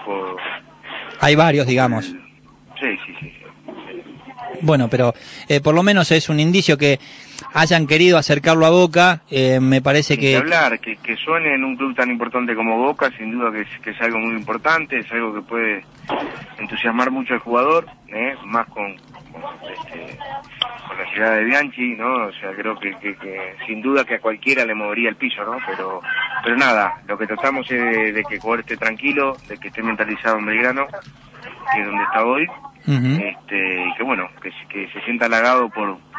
ojo. Hay varios, digamos. Sí. Bueno, pero por lo menos es un indicio que hayan querido acercarlo a Boca. Me parece que hablar, que suene en un club tan importante como Boca, sin duda que es algo muy importante, es algo que puede entusiasmar mucho al jugador, más con la llegada de Bianchi, ¿no? O sea, creo que sin duda que a cualquiera le movería el piso, ¿no? Pero nada, lo que tratamos es de que el jugador esté tranquilo, de que esté mentalizado en Belgrano, que es donde está hoy, y que bueno, que se sienta halagado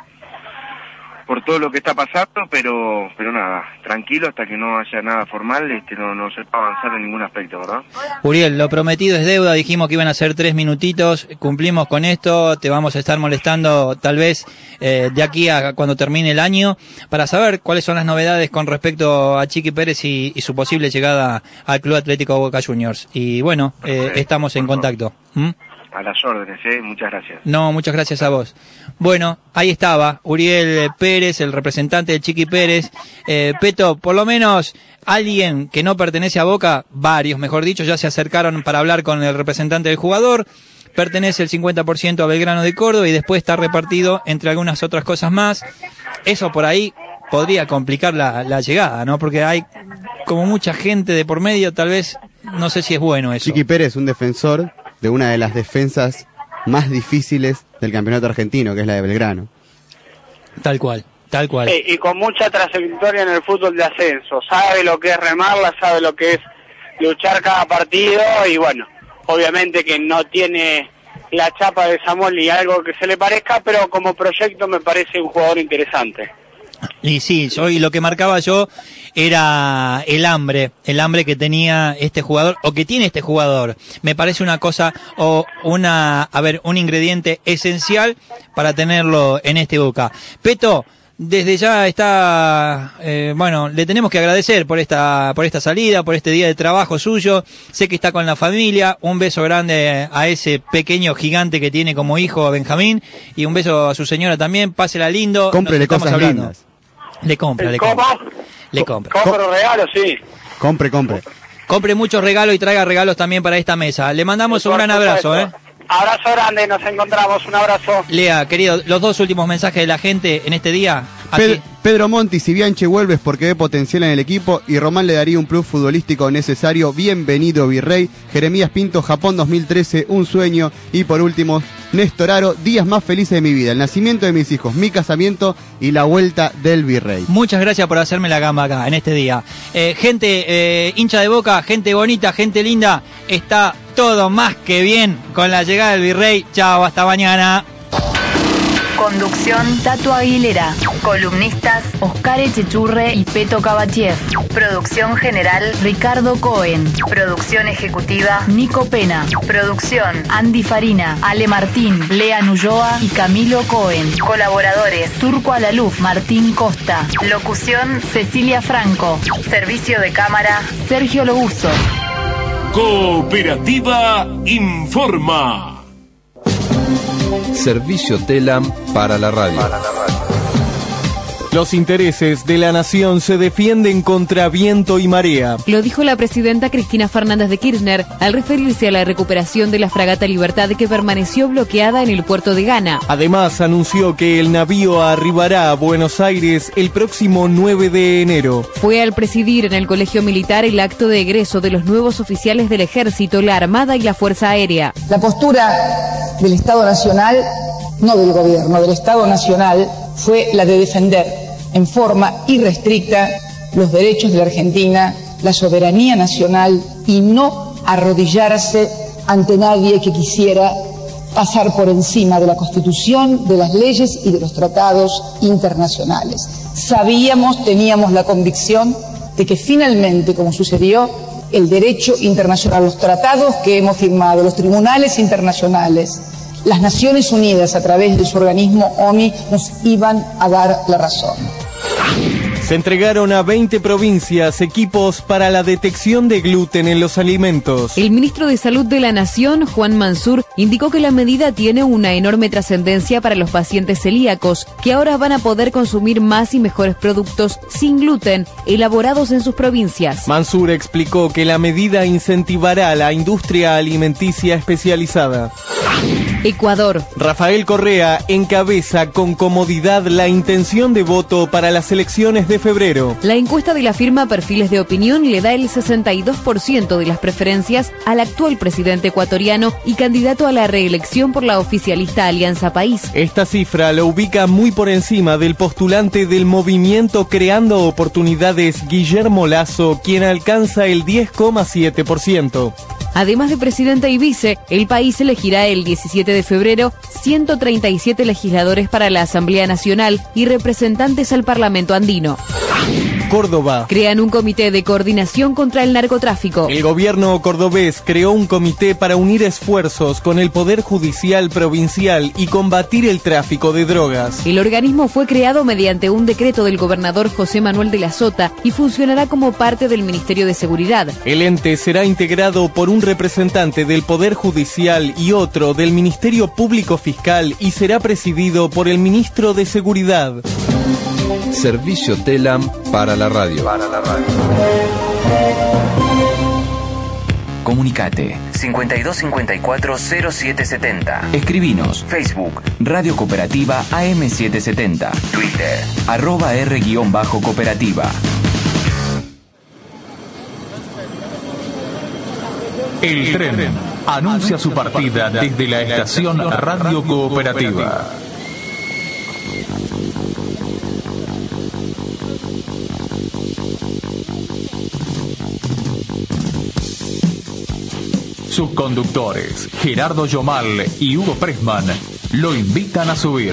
por todo lo que está pasando, pero nada, tranquilo hasta que no haya nada formal, no se va a avanzar en ningún aspecto, ¿verdad? Uriel, lo prometido es deuda, dijimos que iban a ser 3 minutitos, cumplimos con esto, te vamos a estar molestando tal vez de aquí a cuando termine el año, para saber cuáles son las novedades con respecto a Chiqui Pérez y su posible llegada al Club Atlético Boca Juniors. Y bueno, estamos en contacto. A las órdenes, muchas gracias. No, muchas gracias a vos. Bueno, ahí estaba Uriel Pérez, el representante de Chiqui Pérez. Peto, por lo menos alguien que no pertenece a Boca, varios mejor dicho, ya se acercaron para hablar con el representante del jugador. Pertenece el 50% a Belgrano de Córdoba y después está repartido entre algunas otras cosas más. Eso por ahí podría complicar la llegada, ¿no? Porque hay como mucha gente de por medio, tal vez, no sé si es bueno eso. Chiqui Pérez, un defensor de una de las defensas más difíciles del campeonato argentino, que es la de Belgrano. Tal cual. Sí, y con mucha trayectoria en el fútbol de ascenso. Sabe lo que es remarla, sabe lo que es luchar cada partido, y bueno, obviamente que no tiene la chapa de Samuel ni algo que se le parezca, pero como proyecto me parece un jugador interesante. Y sí, y lo que marcaba yo era el hambre que tenía este jugador, o que tiene este jugador. Me parece una cosa, un ingrediente esencial para tenerlo en este Boca. Peto, desde ya está, le tenemos que agradecer por esta salida, por este día de trabajo suyo. Sé que está con la familia. Un beso grande a ese pequeño gigante que tiene como hijo a Benjamín, y un beso a su señora también. Pásela lindo. Cómprele cosas lindas. Le compra. Compro regalos, sí. Compre. Compre muchos regalos y traiga regalos también para esta mesa. Le mandamos un gran abrazo, Abrazo grande, nos encontramos, un abrazo. Lea, querido, los 2 últimos mensajes de la gente en este día. Pedro Monti, si Bianchi vuelve es porque ve potencial en el equipo y Román le daría un plus futbolístico necesario. Bienvenido, Virrey. Jeremías Pinto, Japón 2013, un sueño. Y por último, Néstor Aro, días más felices de mi vida, el nacimiento de mis hijos, mi casamiento y la vuelta del Virrey. Muchas gracias por hacerme la gamba acá en este día. Gente hincha de Boca, gente bonita, gente linda, está todo más que bien con la llegada del Virrey. Chao, hasta mañana. Conducción, Tato Aguilera. Columnistas, Oscar Echechurre y Peto Cabachiev. Producción general, Ricardo Cohen. Producción ejecutiva, Nico Pena. Producción, Andy Farina, Ale Martín, Lea Nuyoa y Camilo Cohen. Colaboradores, Turco Alaluf, Martín Costa. Locución, Cecilia Franco. Servicio de cámara, Sergio Lobuso. Cooperativa informa. Servicio Telam para la radio. Los intereses de la nación se defienden contra viento y marea. Lo dijo la presidenta Cristina Fernández de Kirchner al referirse a la recuperación de la fragata Libertad, que permaneció bloqueada en el puerto de Ghana. Además, anunció que el navío arribará a Buenos Aires el próximo 9 de enero. Fue al presidir en el Colegio Militar el acto de egreso de los nuevos oficiales del Ejército, la Armada y la Fuerza Aérea. La postura del Estado Nacional, no del Gobierno, del Estado Nacional, fue la de defender en forma irrestricta los derechos de la Argentina, la soberanía nacional, y no arrodillarse ante nadie que quisiera pasar por encima de la Constitución, de las leyes y de los tratados internacionales. Sabíamos, teníamos la convicción de que finalmente, como sucedió, el derecho internacional, los tratados que hemos firmado, los tribunales internacionales, las Naciones Unidas a través de su organismo ONU nos iban a dar la razón. Se entregaron a 20 provincias equipos para la detección de gluten en los alimentos. El ministro de Salud de la Nación, Juan Mansur, indicó que la medida tiene una enorme trascendencia para los pacientes celíacos, que ahora van a poder consumir más y mejores productos sin gluten, elaborados en sus provincias. Mansur explicó que la medida incentivará a la industria alimenticia especializada. Ecuador. Rafael Correa encabeza con comodidad la intención de voto para las elecciones de febrero. La encuesta de la firma Perfiles de Opinión le da el 62% de las preferencias al actual presidente ecuatoriano y candidato a la reelección por la oficialista Alianza País. Esta cifra lo ubica muy por encima del postulante del movimiento Creando Oportunidades, Guillermo Lasso, quien alcanza el 10,7%. Además de presidente y vice, el país elegirá el 17 de febrero 137 legisladores para la Asamblea Nacional y representantes al Parlamento andino. Córdoba. Crean un comité de coordinación contra el narcotráfico. El gobierno cordobés creó un comité para unir esfuerzos con el Poder Judicial Provincial y combatir el tráfico de drogas. El organismo fue creado mediante un decreto del gobernador José Manuel de la Sota y funcionará como parte del Ministerio de Seguridad. El ente será integrado por un representante del Poder Judicial y otro del Ministerio Público Fiscal y será presidido por el ministro de Seguridad. Servicio TELAM para la radio. Comunicate 5254-0770. Escribinos Facebook Radio Cooperativa AM770. Twitter @R_cooperativa. El tren anuncia su partida desde la estación Radio Cooperativa. Sus conductores, Gerardo Yomal y Hugo Pressman, lo invitan a subir.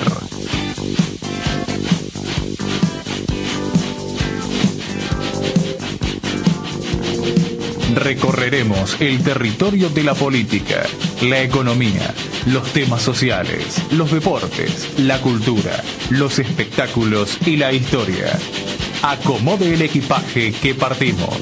Recorreremos el territorio de la política, la economía, los temas sociales, los deportes, la cultura, los espectáculos y la historia. Acomode el equipaje que partimos.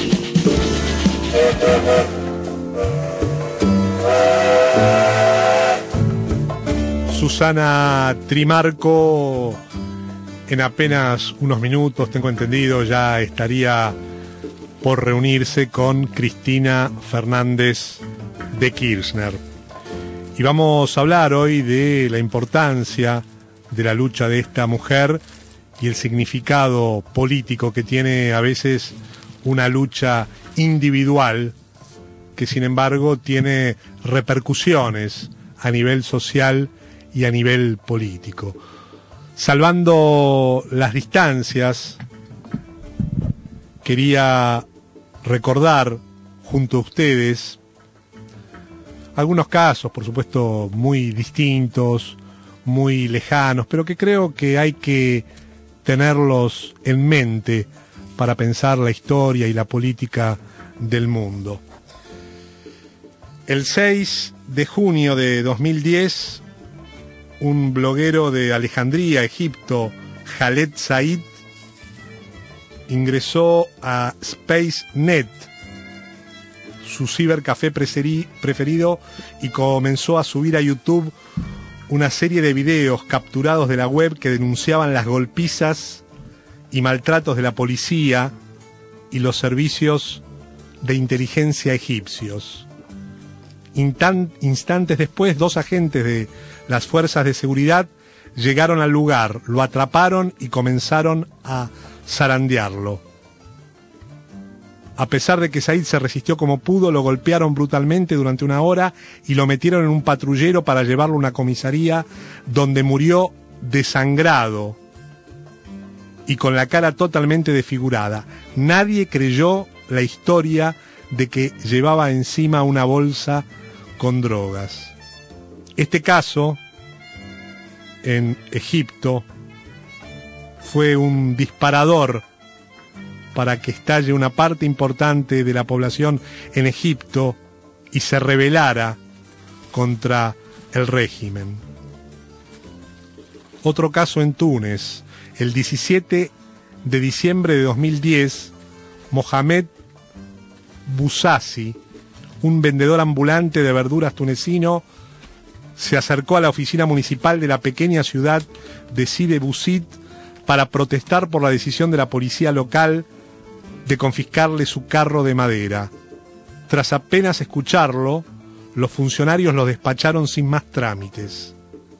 Susana Trimarco, en apenas unos minutos, tengo entendido, ya estaría por reunirse con Cristina Fernández de Kirchner. Y vamos a hablar hoy de la importancia de la lucha de esta mujer y el significado político que tiene a veces una lucha individual que sin embargo tiene repercusiones a nivel social y a nivel político. Salvando las distancias, quería recordar junto a ustedes algunos casos, por supuesto, muy distintos, muy lejanos, pero que creo que hay que tenerlos en mente para pensar la historia y la política del mundo. El 6 de junio de 2010, un bloguero de Alejandría, Egipto, Khaled Said, ingresó a SpaceNet, su cibercafé preferido, y comenzó a subir a YouTube una serie de videos capturados de la web que denunciaban las golpizas y maltratos de la policía y los servicios de inteligencia egipcios. Instantes después, 2 agentes de las fuerzas de seguridad llegaron al lugar, lo atraparon y comenzaron a zarandearlo. A pesar de que Said se resistió como pudo, lo golpearon brutalmente durante 1 hora y lo metieron en un patrullero para llevarlo a una comisaría donde murió desangrado y con la cara totalmente desfigurada. Nadie creyó la historia de que llevaba encima una bolsa con drogas. Este caso, en Egipto, fue un disparador para que estalle una parte importante de la población en Egipto y se rebelara contra el régimen. Otro caso en Túnez, el 17 de diciembre de 2010, Mohamed Bouzazi, un vendedor ambulante de verduras tunecino, se acercó a la oficina municipal de la pequeña ciudad de Sidi Bouzid para protestar por la decisión de la policía local de confiscarle su carro de madera. Tras apenas escucharlo, los funcionarios lo despacharon sin más trámites.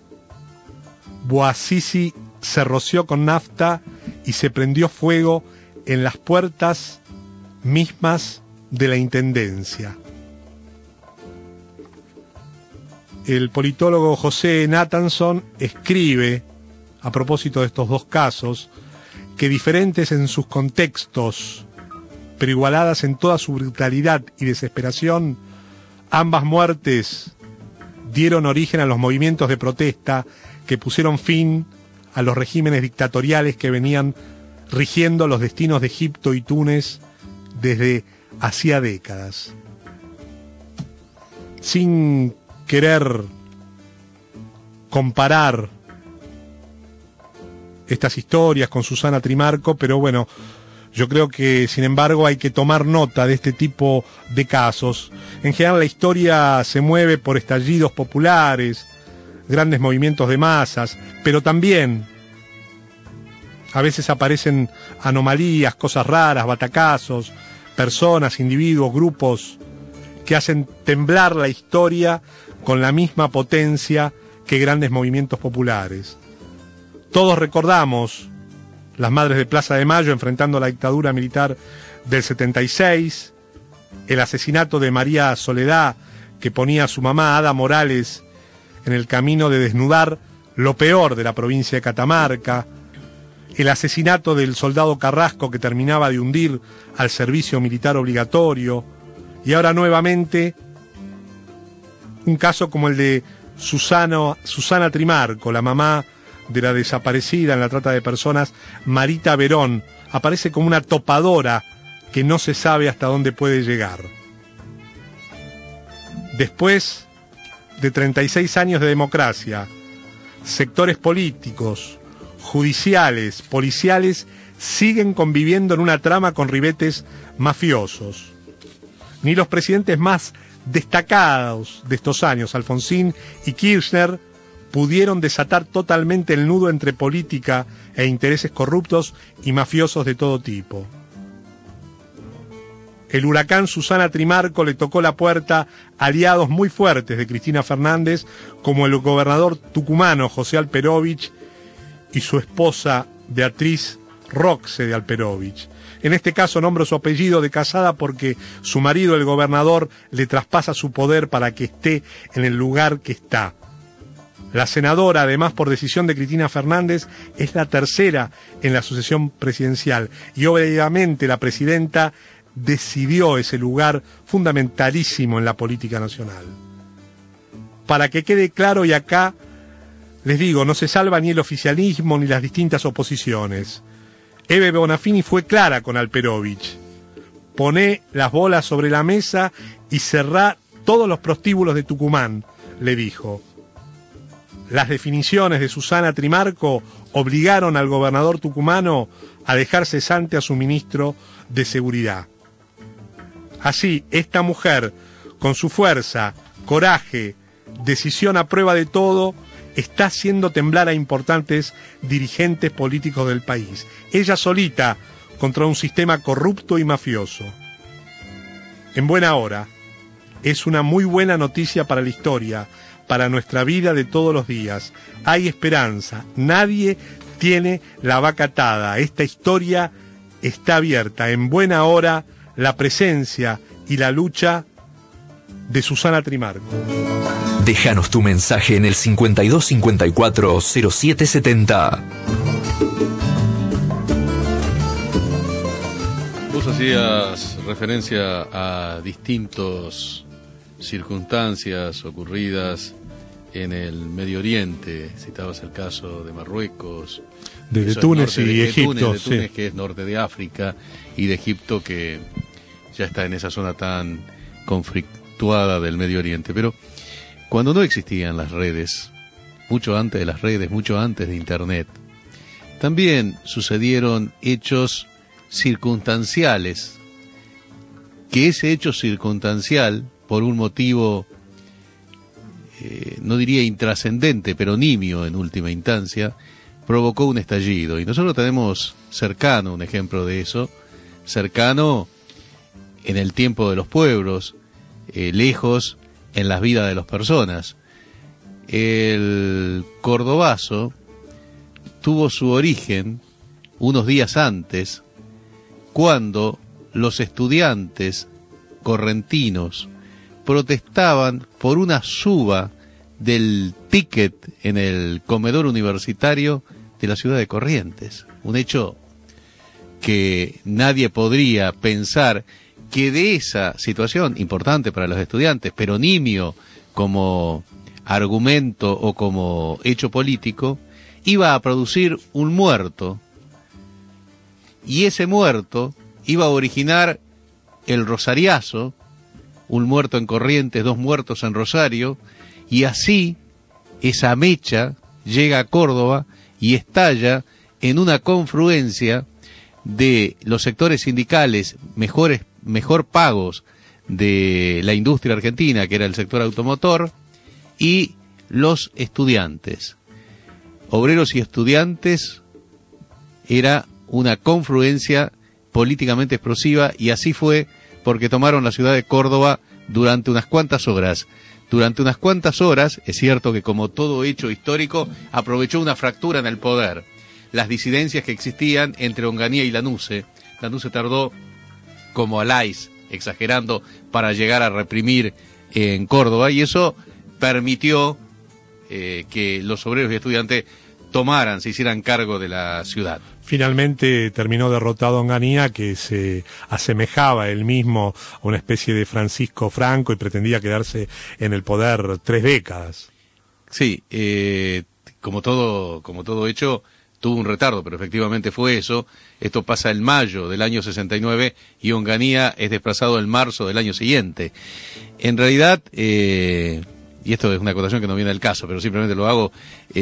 Bouazizi se roció con nafta y se prendió fuego en las puertas mismas de la intendencia. El politólogo José Nathanson escribe, a propósito de estos dos casos, que diferentes en sus contextos, pero igualadas en toda su brutalidad y desesperación, ambas muertes dieron origen a los movimientos de protesta que pusieron fin a los regímenes dictatoriales que venían rigiendo los destinos de Egipto y Túnez desde hacía décadas. Sin querer comparar estas historias con Susana Trimarco, pero bueno, yo creo que sin embargo hay que tomar nota de este tipo de casos. En general la historia se mueve por estallidos populares, grandes movimientos de masas, pero también a veces aparecen anomalías, cosas raras, batacazos, personas, individuos, grupos que hacen temblar la historia con la misma potencia que grandes movimientos populares. Todos recordamos las Madres de Plaza de Mayo enfrentando la dictadura militar del 76, el asesinato de María Soledad, que ponía a su mamá Ada Morales en el camino de desnudar lo peor de la provincia de Catamarca, el asesinato del soldado Carrasco que terminaba de hundir al servicio militar obligatorio, y ahora nuevamente un caso como el de Susana Trimarco, la mamá de la desaparecida en la trata de personas Marita Verón, aparece como una topadora que no se sabe hasta dónde puede llegar. Después de 36 años de democracia, sectores políticos, judiciales, policiales, siguen conviviendo en una trama con ribetes mafiosos. Ni los presidentes más destacados de estos años, Alfonsín y Kirchner, pudieron desatar totalmente el nudo entre política e intereses corruptos y mafiosos de todo tipo. El huracán Susana Trimarco le tocó la puerta a aliados muy fuertes de Cristina Fernández, como el gobernador tucumano José Alperovich y su esposa Beatriz Roxe de Alperovich. En este caso nombro su apellido de casada porque su marido, el gobernador, le traspasa su poder para que esté en el lugar que está. La senadora, además por decisión de Cristina Fernández, es la tercera en la sucesión presidencial y obviamente la presidenta decidió ese lugar fundamentalísimo en la política nacional. Para que quede claro, y acá les digo, no se salva ni el oficialismo ni las distintas oposiciones. Eve Bonafini fue clara con Alperovich. Poné las bolas sobre la mesa y cerrá todos los prostíbulos de Tucumán, le dijo. Las definiciones de Susana Trimarco obligaron al gobernador tucumano a dejar cesante a su ministro de Seguridad. Así, esta mujer, con su fuerza, coraje, decisión a prueba de todo, está haciendo temblar a importantes dirigentes políticos del país. Ella solita contra un sistema corrupto y mafioso. En buena hora, es una muy buena noticia para la historia, para nuestra vida de todos los días. Hay esperanza, nadie tiene la vaca atada. Esta historia está abierta. En buena hora, la presencia y la lucha de Susana Trimarco. Déjanos tu mensaje en el 5254-0770. Vos hacías referencia a distintas circunstancias ocurridas en el Medio Oriente. Citabas el caso de Marruecos, de Túnez y Egipto, de Túnez, que es norte de África, y de Egipto, que ya está en esa zona tan conflictuada del Medio Oriente. Pero cuando no existían las redes, mucho antes de las redes, mucho antes de Internet, también sucedieron hechos circunstanciales, que ese hecho circunstancial, por un motivo, no diría intrascendente, pero nimio en última instancia, provocó un estallido. Y nosotros tenemos cercano un ejemplo de eso, cercano en el tiempo de los pueblos, lejos en las vidas de las personas. El cordobazo tuvo su origen unos días antes, cuando los estudiantes correntinos protestaban por una suba del ticket en el comedor universitario de la ciudad de Corrientes. Un hecho que nadie podría pensar que de esa situación importante para los estudiantes, pero nimio como argumento o como hecho político, iba a producir un muerto, y ese muerto iba a originar el rosariazo, un muerto en Corrientes, 2 muertos en Rosario, y así esa mecha llega a Córdoba y estalla en una confluencia de los sectores sindicales mejor pagos de la industria argentina, que era el sector automotor, y los estudiantes. Obreros y estudiantes era una confluencia políticamente explosiva, y así fue porque tomaron la ciudad de Córdoba durante unas cuantas horas. Durante unas cuantas horas, es cierto que como todo hecho histórico, aprovechó una fractura en el poder. Las disidencias que existían entre Onganía y Lanuse. Lanuse tardó como Alais, exagerando, para llegar a reprimir en Córdoba, y eso permitió que los obreros y estudiantes se hicieran cargo de la ciudad. Finalmente terminó derrotado Onganía, que se asemejaba él mismo a una especie de Francisco Franco y pretendía quedarse en el poder 3 décadas. Sí, como todo hecho, tuvo un retardo, pero efectivamente fue eso. Esto pasa en mayo del año 69 y Onganía es desplazado en marzo del año siguiente. En realidad, y esto es una acotación que no viene al caso, pero simplemente lo hago,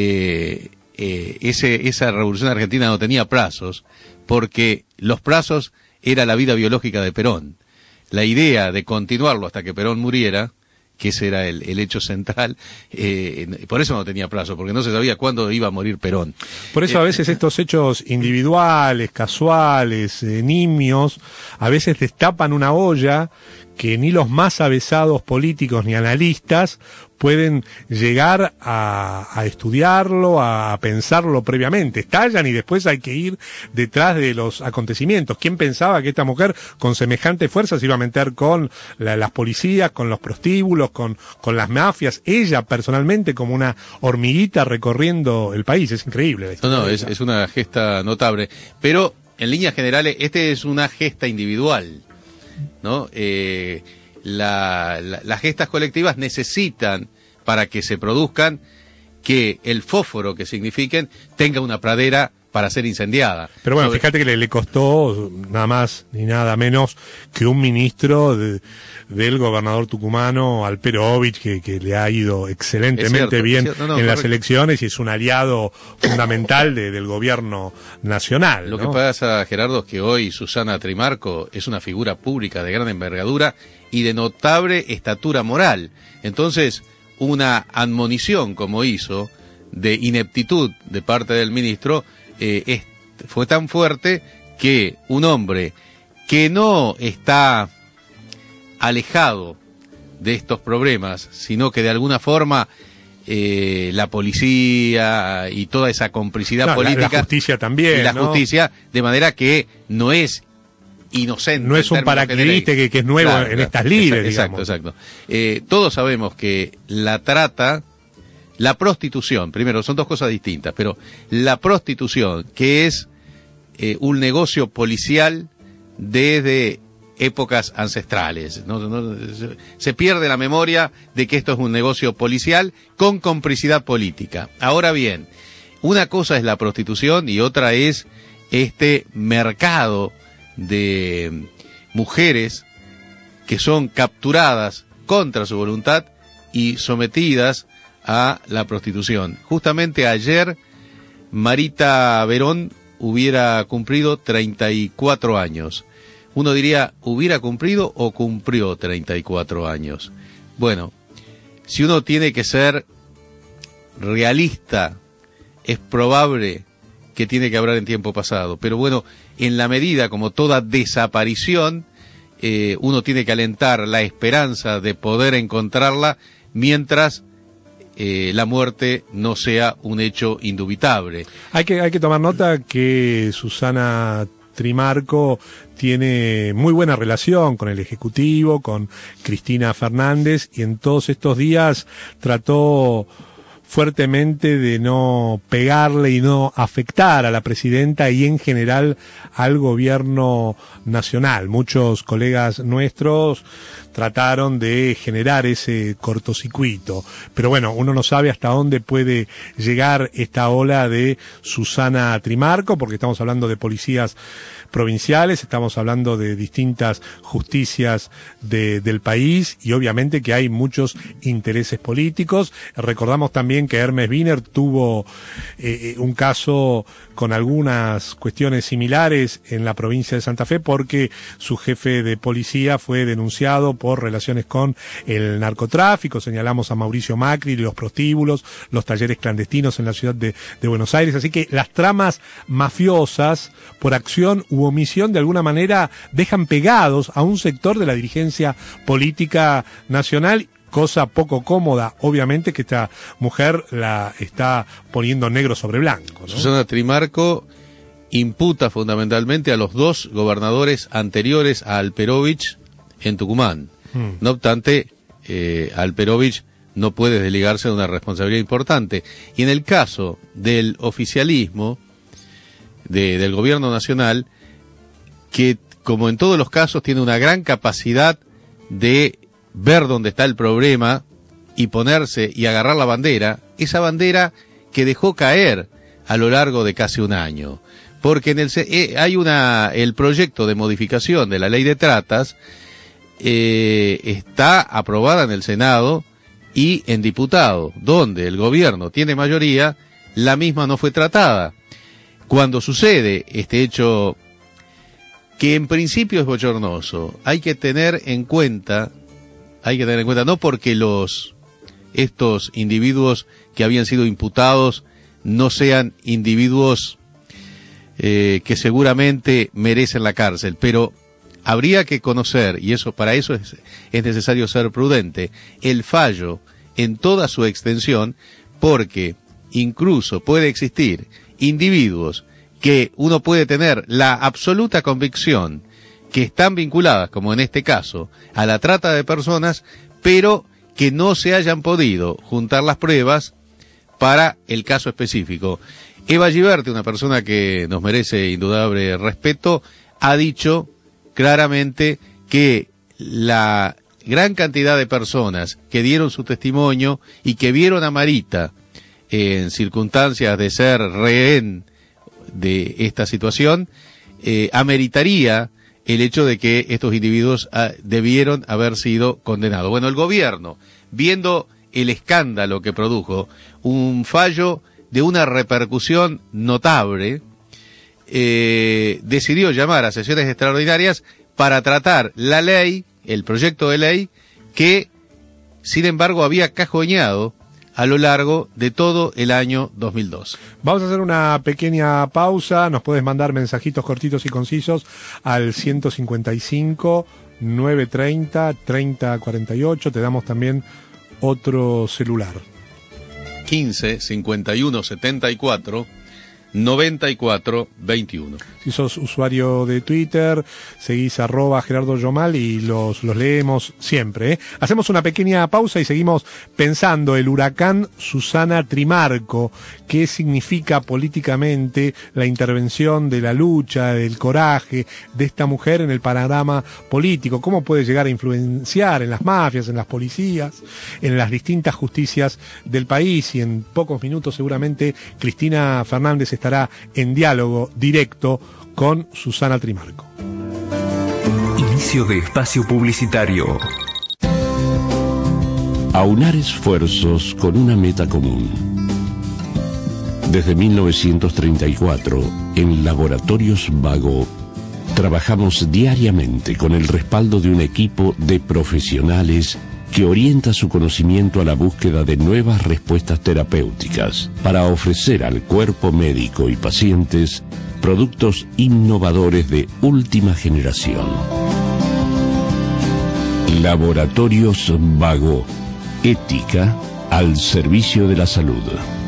esa revolución argentina no tenía plazos, porque los plazos era la vida biológica de Perón. La idea de continuarlo hasta que Perón muriera, que ese era el hecho central, por eso no tenía plazo, porque no se sabía cuándo iba a morir Perón. Por eso a veces estos hechos individuales, casuales, nimios, a veces destapan una olla que ni los más avesados políticos ni analistas pueden llegar a estudiarlo, a pensarlo previamente. Estallan y después hay que ir detrás de los acontecimientos. ¿Quién pensaba que esta mujer con semejante fuerza se iba a meter con las policías, con los prostíbulos, con las mafias? Ella personalmente como una hormiguita recorriendo el país. Es increíble. Es una gesta notable. Pero en líneas generales, es una gesta individual, ¿no? Las gestas colectivas necesitan, para que se produzcan, que el fósforo que signifiquen tenga una pradera para ser incendiada. Pero bueno, fíjate que le costó nada más ni nada menos que un ministro del gobernador tucumano, Alperovich, que le ha ido excelentemente bien en las elecciones y es un aliado fundamental del gobierno nacional. Lo que pasa, Gerardo, es que hoy Susana Trimarco es una figura pública de gran envergadura y de notable estatura moral. Entonces, una admonición como hizo de ineptitud de parte del ministro fue tan fuerte que un hombre que no está alejado de estos problemas, sino que de alguna forma la policía y toda esa complicidad política, la justicia también, y la justicia, de manera que no es inocente. No es un paracaidista que es nuevo en estas lides, digamos. Exacto. Todos sabemos que la trata, la prostitución, primero, son dos cosas distintas, pero la prostitución, que es un negocio policial desde épocas ancestrales. Se pierde la memoria de que esto es un negocio policial con complicidad política. Ahora bien, una cosa es la prostitución y otra es este mercado de mujeres que son capturadas contra su voluntad y sometidas a la prostitución. Justamente ayer Marita Verón hubiera cumplido 34 años. Uno diría, ¿hubiera cumplido o cumplió 34 años? Bueno, si uno tiene que ser realista, es probable que tiene que hablar en tiempo pasado. Pero bueno, en la medida, como toda desaparición, uno tiene que alentar la esperanza de poder encontrarla mientras la muerte no sea un hecho indubitable. Hay que tomar nota que Susana Trimarco tiene muy buena relación con el Ejecutivo, con Cristina Fernández, y en todos estos días trató fuertemente de no pegarle y no afectar a la presidenta y en general al gobierno nacional. Muchos colegas nuestros trataron de generar ese cortocircuito, pero bueno, uno no sabe hasta dónde puede llegar esta ola de Susana Trimarco, porque estamos hablando de policías provinciales, estamos hablando de distintas justicias del país, y obviamente que hay muchos intereses políticos. Recordamos también que Hermes Wiener tuvo un caso con algunas cuestiones similares en la provincia de Santa Fe, porque su jefe de policía fue denunciado por relaciones con el narcotráfico. Señalamos a Mauricio Macri, los prostíbulos, los talleres clandestinos en la ciudad de Buenos Aires. Así que las tramas mafiosas, por acción u omisión, de alguna manera dejan pegados a un sector de la dirigencia política nacional, cosa poco cómoda, obviamente, que esta mujer la está poniendo negro sobre blanco, ¿no? Susana Trimarco imputa fundamentalmente a los dos gobernadores anteriores a Alperovich en Tucumán. No obstante, Alperovich no puede desligarse de una responsabilidad importante. Y en el caso del oficialismo, del gobierno nacional, que como en todos los casos tiene una gran capacidad de ver dónde está el problema y ponerse y agarrar la bandera, esa bandera que dejó caer a lo largo de casi un año. Porque hay el proyecto de modificación de la ley de tratas, está aprobada en el Senado y en diputado, donde el gobierno tiene mayoría, la misma no fue tratada. Cuando sucede este hecho, que en principio es bochornoso, hay que tener en cuenta, no porque estos individuos que habían sido imputados no sean individuos que seguramente merecen la cárcel, pero habría que conocer, y para eso es necesario ser prudente, el fallo en toda su extensión, porque incluso puede existir individuos que uno puede tener la absoluta convicción que están vinculadas, como en este caso, a la trata de personas, pero que no se hayan podido juntar las pruebas para el caso específico. Eva Giberti, una persona que nos merece indudable respeto, ha dicho claramente que la gran cantidad de personas que dieron su testimonio y que vieron a Marita en circunstancias de ser rehén de esta situación, ameritaría el hecho de que estos individuos debieron haber sido condenados. Bueno, el gobierno, viendo el escándalo que produjo, un fallo de una repercusión notable, decidió llamar a sesiones extraordinarias para tratar la ley, el proyecto de ley, que, sin embargo, había cajoneado a lo largo de todo el año 2002. Vamos a hacer una pequeña pausa. Nos puedes mandar mensajitos cortitos y concisos al 155 930 3048. Te damos también otro celular. 15 51 74 94 21. Si sos usuario de Twitter, seguís @Gerardo Yomal y los leemos siempre, ¿eh? Hacemos una pequeña pausa y seguimos pensando el huracán Susana Trimarco. ¿Qué significa políticamente la intervención de la lucha, del coraje de esta mujer en el panorama político? ¿Cómo puede llegar a influenciar en las mafias, en las policías, en las distintas justicias del país? Y en pocos minutos seguramente Cristina Fernández estará en diálogo directo con Susana Trimarco. Inicio de espacio publicitario. Aunar esfuerzos con una meta común. Desde 1934, en Laboratorios Vago, trabajamos diariamente con el respaldo de un equipo de profesionales que orienta su conocimiento a la búsqueda de nuevas respuestas terapéuticas para ofrecer al cuerpo médico y pacientes productos innovadores de última generación. Laboratorios Vago, ética al servicio de la salud.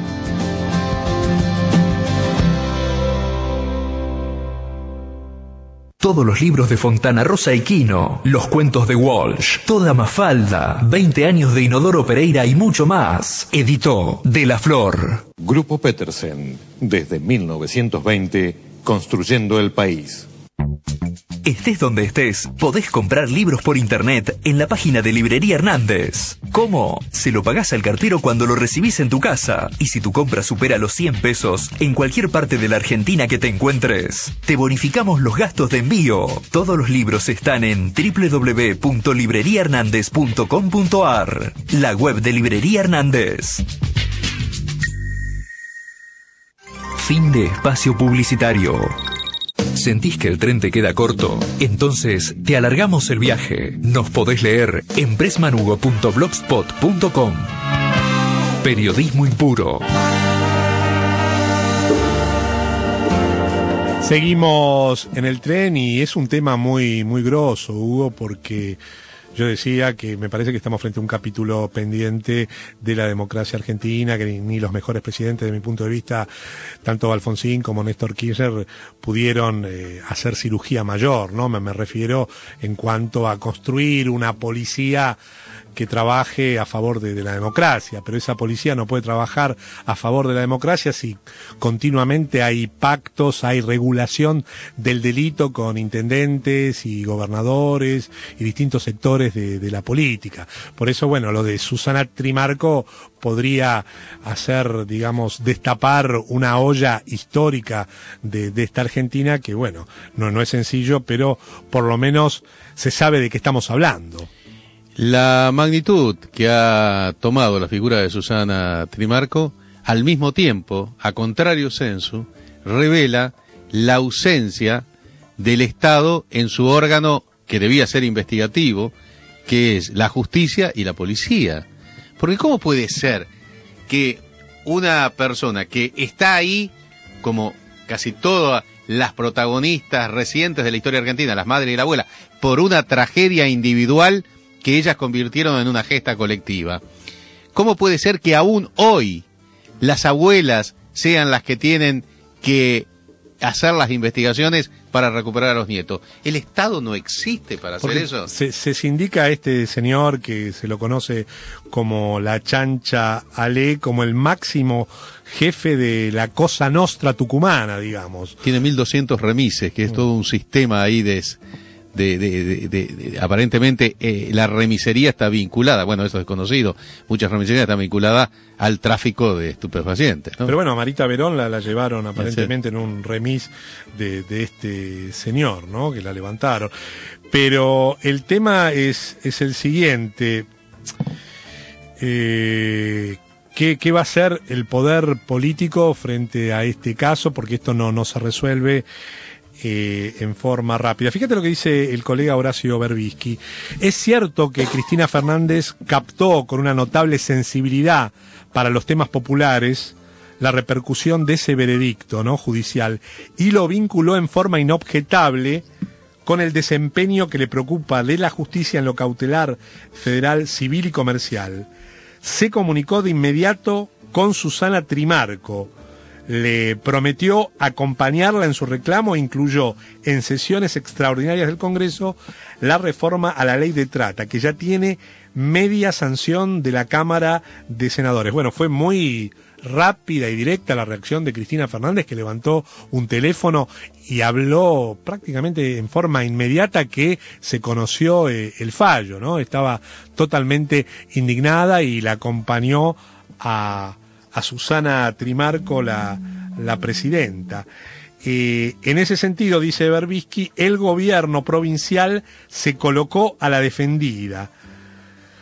Todos los libros de Fontana Rosa y Quino, los cuentos de Walsh, toda Mafalda, 20 años de Inodoro Pereira y mucho más. Editó De la Flor. Grupo Petersen, desde 1920, construyendo el país. Estés donde estés, podés comprar libros por internet en la página de Librería Hernández. ¿Cómo? Se lo pagás al cartero cuando lo recibís en tu casa. Y si tu compra supera los 100 pesos, en cualquier parte de la Argentina que te encuentres, te bonificamos los gastos de envío. Todos los libros están en www.libreriahernandez.com.ar, la web de Librería Hernández. Fin de espacio publicitario. ¿Sentís que el tren te queda corto? Entonces te alargamos el viaje. Nos podés leer en pressmanugo.blogspot.com. Periodismo impuro. Seguimos en el tren y es un tema muy grosso, Hugo, porque yo decía que me parece que estamos frente a un capítulo pendiente de la democracia argentina, que ni los mejores presidentes, de mi punto de vista, tanto Alfonsín como Néstor Kirchner, pudieron hacer cirugía mayor, ¿no? Me refiero en cuanto a construir una policía que trabaje a favor de la democracia, pero esa policía no puede trabajar a favor de la democracia si continuamente hay pactos, hay regulación del delito con intendentes y gobernadores y distintos sectores de la política. Por eso, bueno, lo de Susana Trimarco podría hacer, digamos, destapar una olla histórica de esta Argentina que, bueno, no es sencillo, pero por lo menos se sabe de qué estamos hablando. La magnitud que ha tomado la figura de Susana Trimarco, al mismo tiempo, a contrario sensu, revela la ausencia del Estado en su órgano que debía ser investigativo, que es la justicia y la policía. Porque ¿cómo puede ser que una persona que está ahí, como casi todas las protagonistas recientes de la historia argentina, las madres y la abuela, por una tragedia individual que ellas convirtieron en una gesta colectiva? ¿Cómo puede ser que aún hoy las abuelas sean las que tienen que hacer las investigaciones para recuperar a los nietos? El Estado no existe para hacer eso. Se indica a este señor, que se lo conoce como la Chancha Ale, como el máximo jefe de la Cosa Nostra tucumana, digamos. Tiene 1.200 remises, que es todo un sistema ahí aparentemente la remisería está vinculada, bueno, eso es desconocido, muchas remiserías están vinculadas al tráfico de estupefacientes, ¿no? Pero bueno, a Marita Verón la llevaron aparentemente en un remis de este señor, ¿no? Que la levantaron. Pero el tema es el siguiente. ¿Qué va a hacer el poder político frente a este caso? Porque esto no se resuelve en forma rápida. Fíjate lo que dice el colega Horacio Berbisky. Es cierto que Cristina Fernández captó con una notable sensibilidad para los temas populares la repercusión de ese veredicto, ¿no?, judicial, y lo vinculó en forma inobjetable con el desempeño que le preocupa de la justicia en lo cautelar federal, civil y comercial. Se comunicó de inmediato con Susana Trimarco, le prometió acompañarla en su reclamo e incluyó en sesiones extraordinarias del Congreso la reforma a la ley de trata, que ya tiene media sanción de la Cámara de Senadores. Bueno, fue muy rápida y directa la reacción de Cristina Fernández, que levantó un teléfono y habló prácticamente en forma inmediata que se conoció el fallo, ¿no? Estaba totalmente indignada y la acompañó a Susana Trimarco, la presidenta. En ese sentido, dice Berbisky, el gobierno provincial se colocó a la defendida.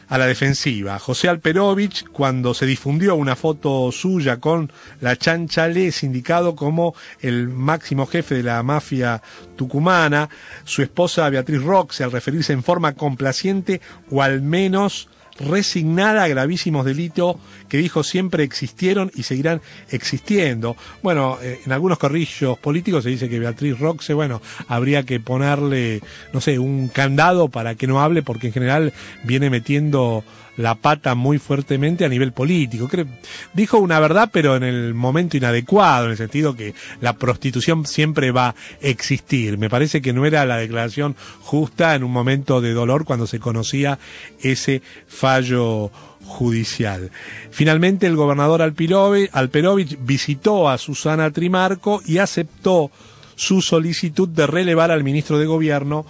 a la defensiva. José Alperovich, cuando se difundió una foto suya con la Chanchale, es indicado como el máximo jefe de la mafia tucumana. Su esposa Beatriz Rox, al referirse en forma complaciente o al menos resignada a gravísimos delitos que dijo siempre existieron y seguirán existiendo. Bueno, en algunos corrillos políticos se dice que Beatriz Roxe, bueno, habría que ponerle, no sé, un candado para que no hable, porque en general viene metiendo la pata muy fuertemente a nivel político. Dijo una verdad, pero en el momento inadecuado, en el sentido que la prostitución siempre va a existir. Me parece que no era la declaración justa en un momento de dolor cuando se conocía ese fallo judicial. Finalmente, el gobernador Alperovich visitó a Susana Trimarco y aceptó su solicitud de relevar al ministro de Gobierno,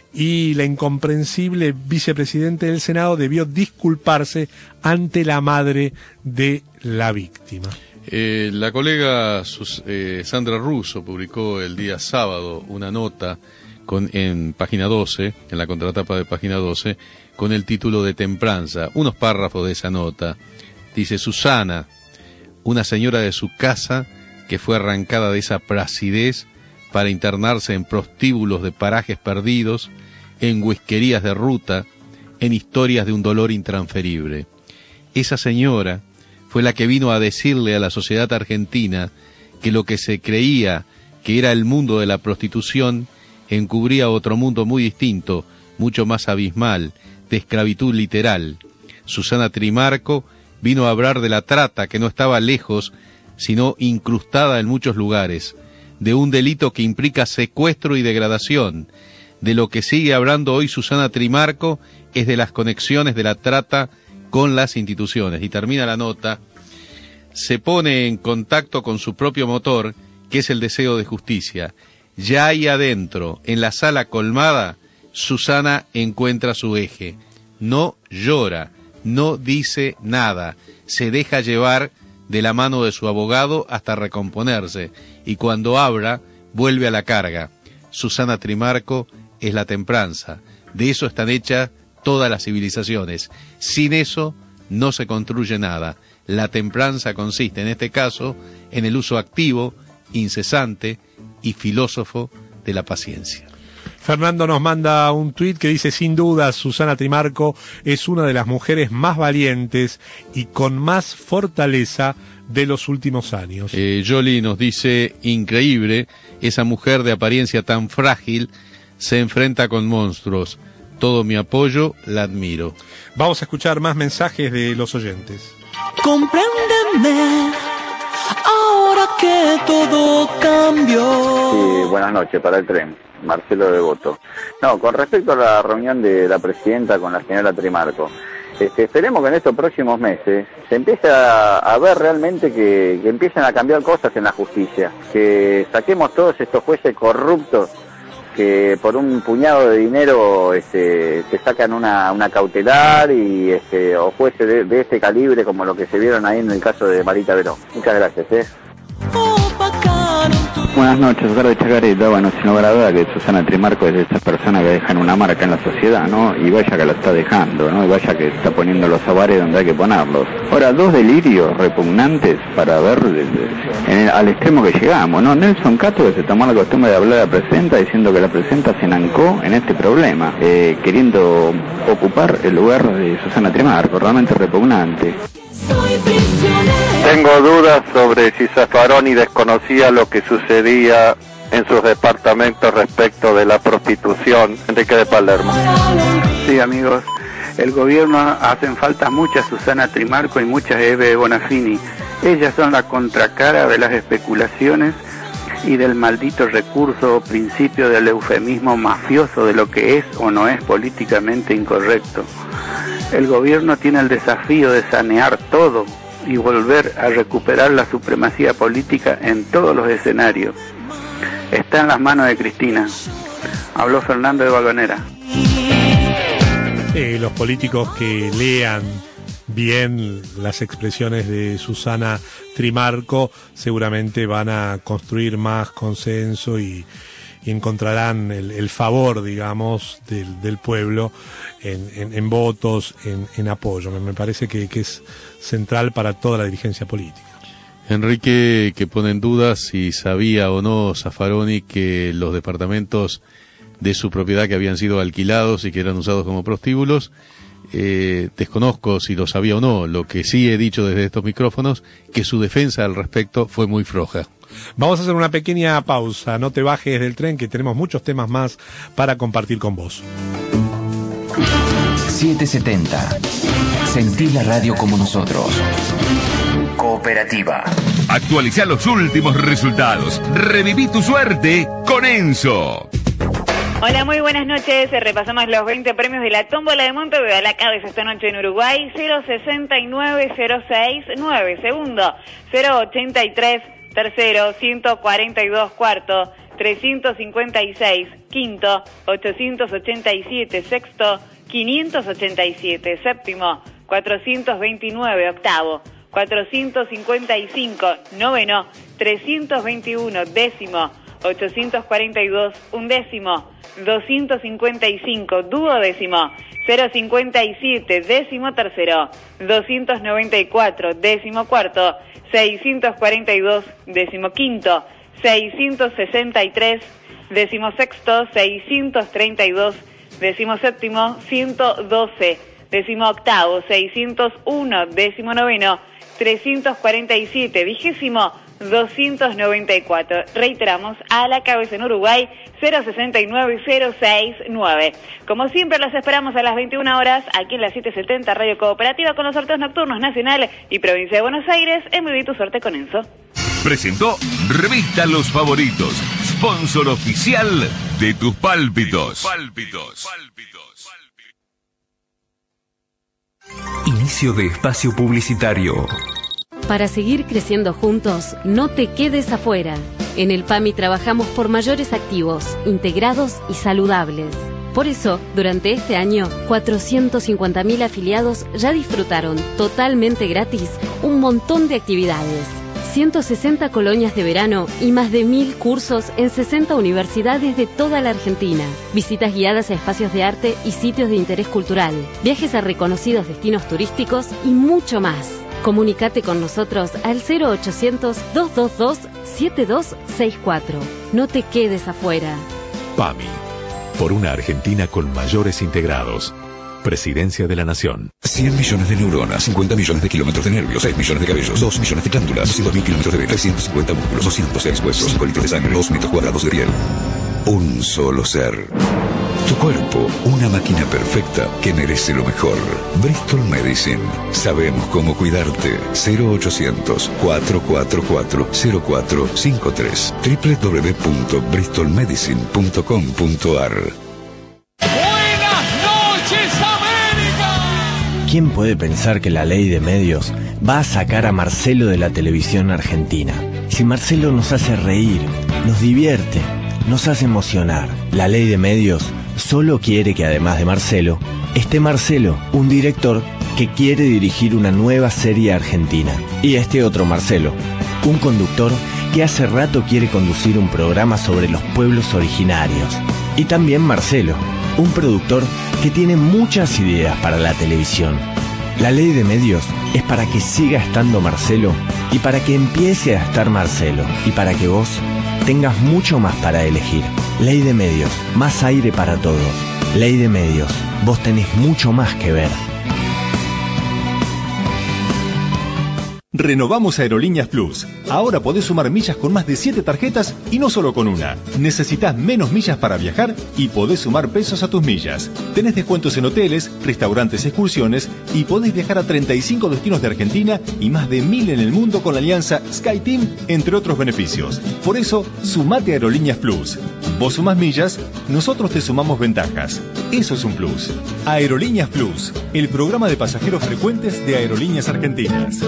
y la incomprensible vicepresidente del Senado debió disculparse ante la madre de la víctima. La colega Sandra Russo publicó el día sábado una nota en página 12, en la contratapa de página 12, con el título de Tempranza. Unos párrafos de esa nota. Dice: Susana, una señora de su casa que fue arrancada de esa placidez para internarse en prostíbulos de parajes perdidos, en whiskerías de ruta, en historias de un dolor intransferible. Esa señora fue la que vino a decirle a la sociedad argentina que lo que se creía que era el mundo de la prostitución encubría otro mundo muy distinto, mucho más abismal, de esclavitud literal. Susana Trimarco vino a hablar de la trata, que no estaba lejos, sino incrustada en muchos lugares, de un delito que implica secuestro y degradación. De lo que sigue hablando hoy Susana Trimarco es de las conexiones de la trata con las instituciones. Y termina la nota: se pone en contacto con su propio motor, que es el deseo de justicia. Ya ahí adentro, en la sala colmada, Susana encuentra su eje. No llora, no dice nada, se deja llevar de la mano de su abogado hasta recomponerse, y cuando abra, vuelve a la carga. Susana Trimarco es la tempranza. De eso están hechas todas las civilizaciones. Sin eso no se construye nada. La tempranza consiste, en este caso, en el uso activo, incesante y filósofo de la paciencia. Fernando nos manda un tuit que dice: sin duda, Susana Trimarco es una de las mujeres más valientes y con más fortaleza de los últimos años. Yoli nos dice: increíble, esa mujer de apariencia tan frágil se enfrenta con monstruos. Todo mi apoyo, la admiro. Vamos a escuchar más mensajes de los oyentes. Compréndeme, ahora que todo cambió. Sí, buenas noches, para el tren. Marcelo Devoto. No, con respecto a la reunión de la presidenta con la señora Trimarco, esperemos que en estos próximos meses se empiece a ver realmente que empiecen a cambiar cosas en la justicia, que saquemos todos estos jueces corruptos que por un puñado de dinero se sacan una cautelar, y o jueces de este calibre como lo que se vieron ahí en el caso de Marita Verón. Muchas gracias. Buenas noches, Oscar de Chacareta. Bueno, sin lugar a duda que Susana Trimarco es de esas personas que dejan una marca en la sociedad, ¿no? Y vaya que la está dejando, ¿no? Y vaya que está poniendo los avares donde hay que ponerlos. Ahora, dos delirios repugnantes para ver al extremo que llegamos, ¿no? Nelson Cato, que se tomó la costumbre de hablar a la presidenta diciendo que la presidenta se enancó en este problema, queriendo ocupar el lugar de Susana Trimarco, realmente repugnante. Tengo dudas sobre si Zaffaroni desconocía lo que sucedía en sus departamentos respecto de la prostitución. Enrique de Palermo. Sí, amigos, el gobierno hacen falta muchas Susana Trimarco y muchas Eve Bonafini. Ellas son la contracara de las especulaciones y del maldito recurso o principio del eufemismo mafioso de lo que es o no es políticamente incorrecto. El gobierno tiene el desafío de sanear todo y volver a recuperar la supremacía política en todos los escenarios. Está en las manos de Cristina. Habló Fernando de Balvanera. Los políticos que lean bien las expresiones de Susana Trimarco seguramente van a construir más consenso y encontrarán el favor, digamos, del pueblo en votos, en apoyo. Me parece que es central para toda la dirigencia política. Enrique, que pone en duda si sabía o no Zaffaroni que los departamentos de su propiedad que habían sido alquilados y que eran usados como prostíbulos, desconozco si lo sabía o no. Lo que sí he dicho desde estos micrófonos, que su defensa al respecto fue muy floja. Vamos a hacer una pequeña pausa, no te bajes del tren, que tenemos muchos temas más para compartir con vos. 770. Sentí la radio como nosotros. Cooperativa. Actualiza los últimos resultados. Reviví tu suerte con Enzo. Hola, muy buenas noches. Repasamos los 20 premios de la tómbola de Montevideo. La cabeza esta noche en Uruguay, 069-069. Segundo, 083. Tercero, 142. Cuarto, 356. Quinto, 887. Sexto, 587. Séptimo, 429. Octavo, 455. Noveno, 321. Décimo, 842. Undécimo, 255. Duodécimo, 057. Décimo tercero, 294. Décimo cuarto, 642. Décimo quinto, 663. Décimo sexto, 632. Décimo séptimo, 112. Décimo octavo, 601. Décimo noveno, 347. Vigésimo, 294. Reiteramos, a la cabeza en Uruguay, 069 069. Como siempre, los esperamos a las 21 horas aquí en la 770 Radio Cooperativa con los sorteos nocturnos nacional y provincia de Buenos Aires. En Viví tu suerte con Enzo. Presentó Revista Los Favoritos, sponsor oficial de tus pálpitos. Inicio de espacio publicitario. Para seguir creciendo juntos, no te quedes afuera. En el PAMI trabajamos por mayores activos, integrados y saludables. Por eso, durante este año, 450.000 afiliados ya disfrutaron totalmente gratis un montón de actividades. 160 colonias de verano y más de 1.000 cursos en 60 universidades de toda la Argentina. Visitas guiadas a espacios de arte y sitios de interés cultural. Viajes a reconocidos destinos turísticos y mucho más. Comunicate con nosotros al 0800-222-7264. No te quedes afuera. PAMI, por una Argentina con mayores integrados. Presidencia de la Nación. 100 millones de neuronas, 50 millones de kilómetros de nervios, 6 millones de cabellos, 2 millones de glándulas, 200.000 kilómetros de venas, 350 músculos, 206 huesos, 5 litros de sangre, 2 metros cuadrados de piel. Un solo ser. Tu cuerpo, una máquina perfecta que merece lo mejor. Bristol Medicine. Sabemos cómo cuidarte. 0800-444-0453. www.bristolmedicine.com.ar. ¿Quién puede pensar que la ley de medios va a sacar a Marcelo de la televisión argentina? Si Marcelo nos hace reír, nos divierte, nos hace emocionar. La ley de medios solo quiere que además de Marcelo, esté Marcelo, un director que quiere dirigir una nueva serie argentina. Y este otro Marcelo, un conductor que hace rato quiere conducir un programa sobre los pueblos originarios. Y también Marcelo, un productor que tiene muchas ideas para la televisión. La ley de medios es para que siga estando Marcelo y para que empiece a estar Marcelo y para que vos tengas mucho más para elegir. Ley de medios, más aire para todos. Ley de medios, vos tenés mucho más que ver. Renovamos Aerolíneas Plus. Ahora podés sumar millas con más de 7 tarjetas y no solo con una. Necesitas menos millas para viajar y podés sumar pesos a tus millas. Tenés descuentos en hoteles, restaurantes, excursiones y podés viajar a 35 destinos de Argentina y más de 1.000 en el mundo con la alianza SkyTeam, entre otros beneficios. Por eso, sumate a Aerolíneas Plus. Vos sumás millas, nosotros te sumamos ventajas. Eso es un plus. Aerolíneas Plus, el programa de pasajeros frecuentes de Aerolíneas Argentinas.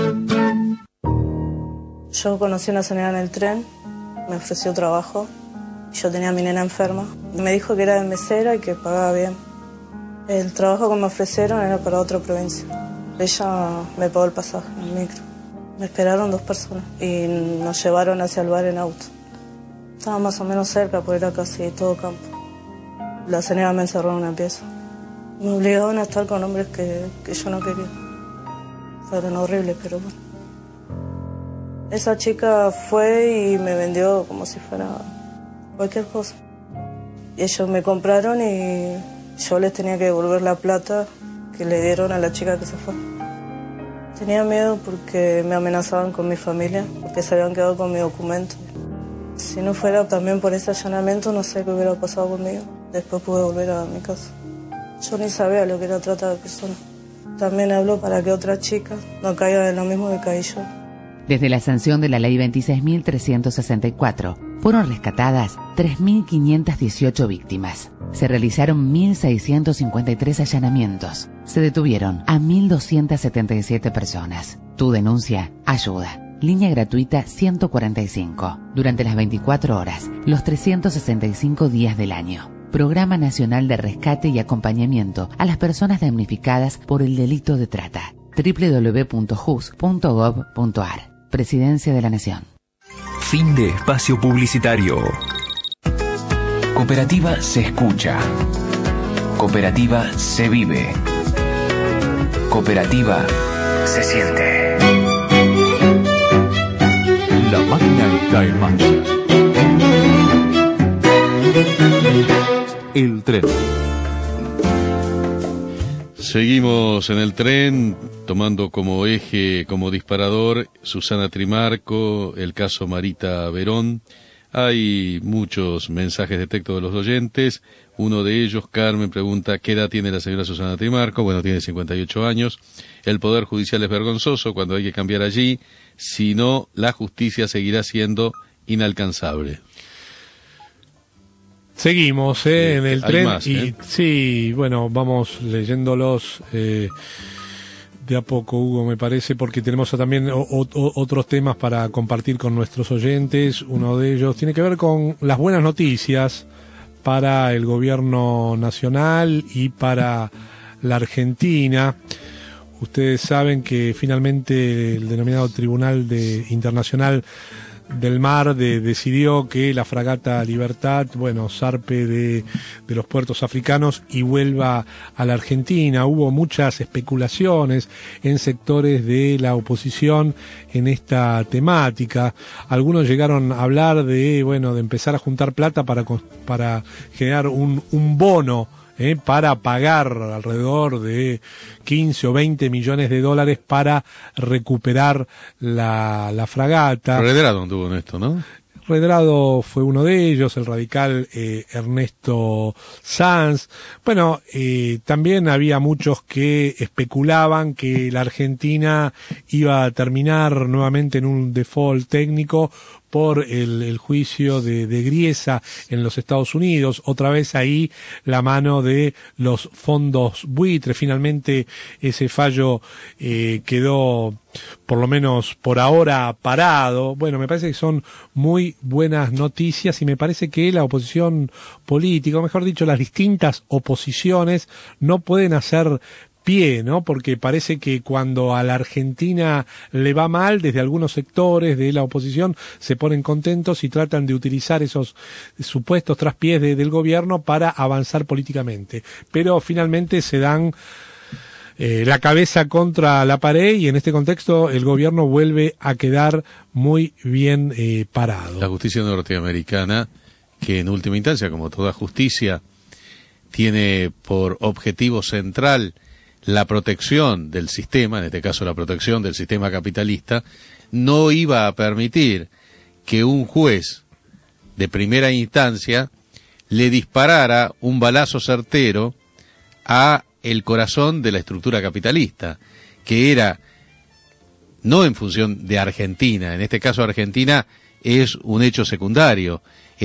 Yo conocí a una señora en el tren, me ofreció trabajo, yo tenía a mi nena enferma, me dijo que era de mesera y que pagaba bien. El trabajo que me ofrecieron era para otra provincia. Ella me pagó el pasaje en el micro. Me esperaron 2 personas y nos llevaron hacia el bar en auto. Estaba más o menos cerca, porque era casi todo campo. La señora me encerró en una pieza. Me obligaban a estar con hombres que yo no quería. Fueron horribles, pero bueno. Esa chica fue y me vendió como si fuera cualquier cosa. Y ellos me compraron y yo les tenía que devolver la plata que le dieron a la chica que se fue. Tenía miedo porque me amenazaban con mi familia, porque se habían quedado con mi documento. Si no fuera también por ese allanamiento, no sé qué hubiera pasado conmigo. Después pude volver a mi casa. Yo ni sabía lo que era trata de personas. También hablo para que otra chica no caiga en lo mismo que caí yo. Desde la sanción de la Ley 26.364, fueron rescatadas 3.518 víctimas. Se realizaron 1.653 allanamientos. Se detuvieron a 1.277 personas. Tu denuncia ayuda. Línea gratuita 145. Durante las 24 horas, los 365 días del año. Programa Nacional de Rescate y Acompañamiento a las personas damnificadas por el delito de trata. www.jus.gov.ar. Presidencia de la Nación. Fin de espacio publicitario. Cooperativa se escucha. Cooperativa se vive. Cooperativa se siente. La máquina está en marcha. El tren. Seguimos en el tren, tomando como eje, como disparador, Susana Trimarco, el caso Marita Verón. Hay muchos mensajes de texto de los oyentes. Uno de ellos, Carmen, pregunta: ¿qué edad tiene la señora Susana Trimarco? Bueno, tiene 58 años. El Poder Judicial es vergonzoso cuando hay que cambiar allí. Si no, la justicia seguirá siendo inalcanzable. Seguimos en el tren más, y sí, bueno, vamos leyéndolos de a poco, Hugo, me parece, porque tenemos también otros temas para compartir con nuestros oyentes. Uno de ellos tiene que ver con las buenas noticias para el gobierno nacional y para la Argentina. Ustedes saben que finalmente el denominado Tribunal Internacional del Mar decidió que la fragata Libertad, zarpe de los puertos africanos y vuelva a la Argentina. Hubo muchas especulaciones en sectores de la oposición en esta temática. Algunos llegaron a hablar de empezar a juntar plata para generar un bono para pagar alrededor de 15 o 20 millones de dólares para recuperar la fragata. Redrado anduvo en esto, ¿no? Redrado fue uno de ellos, el radical Ernesto Sanz. También había muchos que especulaban que la Argentina iba a terminar nuevamente en un default técnico por el juicio de Griesa en los Estados Unidos. Otra vez ahí la mano de los fondos buitre. Finalmente ese fallo quedó, por lo menos por ahora, parado. Me parece que son muy buenas noticias y me parece que la oposición política, o mejor dicho, las distintas oposiciones no pueden hacer pie, ¿no? Porque parece que cuando a la Argentina le va mal, desde algunos sectores de la oposición se ponen contentos y tratan de utilizar esos supuestos traspiés del gobierno para avanzar políticamente. Pero finalmente se dan la cabeza contra la pared y en este contexto el gobierno vuelve a quedar muy bien parado. La justicia norteamericana, que en última instancia, como toda justicia, tiene por objetivo central la protección del sistema, en este caso la protección del sistema capitalista, no iba a permitir que un juez de primera instancia le disparara un balazo certero a el corazón de la estructura capitalista, que era no en función de Argentina. En este caso Argentina es un hecho secundario.